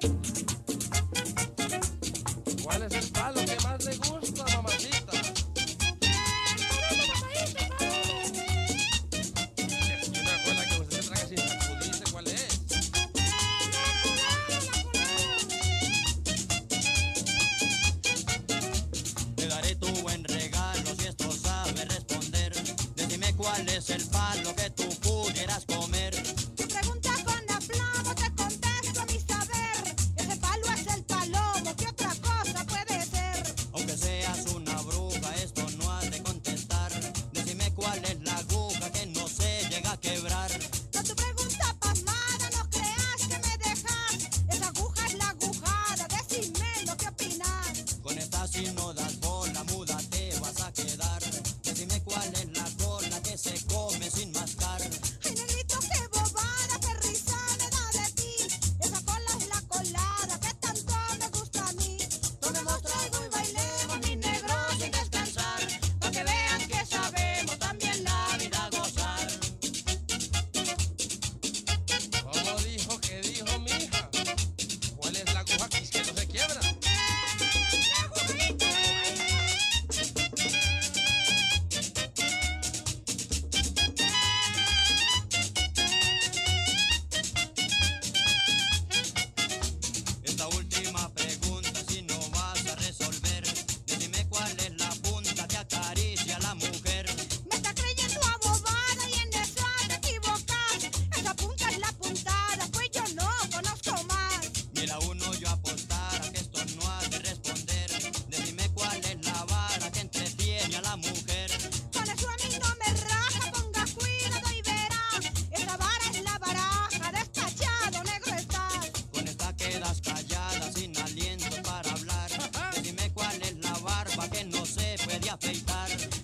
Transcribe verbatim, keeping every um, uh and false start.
¿Cuál es el palo que más le gusta, mamacita? Es una cola que usted se traga sin sacudirse, ¿cuál es? Te daré tu buen regalo si esto sabe responder. Decime cuál es el palo que tú pudieras comer. Tu pregunta con aplomo te contesto a mi saber. Ese palo es el palomo, ¿qué otra cosa puede ser? Aunque seas una bruja, esto no has de contestar. Decime cuál es la aguja que no se llega a quebrar. No, tu pregunta pasmada, no creas que me dejas. Esa aguja es la agujada, decime lo que opinas. Con esta si no das bola, muda te vas a quedar. Decime cuál es la cola que se come sin mascar. Ay, negrito, qué bobada, qué risa me da de ti. Esa cola es la colada que tanto me gusta a mí. Tomemos traigo y bailemos, mi negro, sin descansar, pa' que vean que sabemos también la vida gozar. ¿Cómo dijo que dijo mi hija? ¿Cuál es la aguja que que no se quiebra? Esta última pregunta si no vas a resolver. Decime cuál es la punta que acaricia a la mujer. Me está creyendo abobada y en eso te equivocas. Esa punta es la puntada, pues yo no conozco más. Mira uno yo apostar a que esto no has de responder. Decime cuál es la vara que entretiene a la mujer. Con eso a mí no me raja, ponga cuidado y verá. Esa vara es la baraja, despachado negro estás. Con esta quedas callada sin aliento para hablar. Decime cuál es la barba que no se puede afeitar.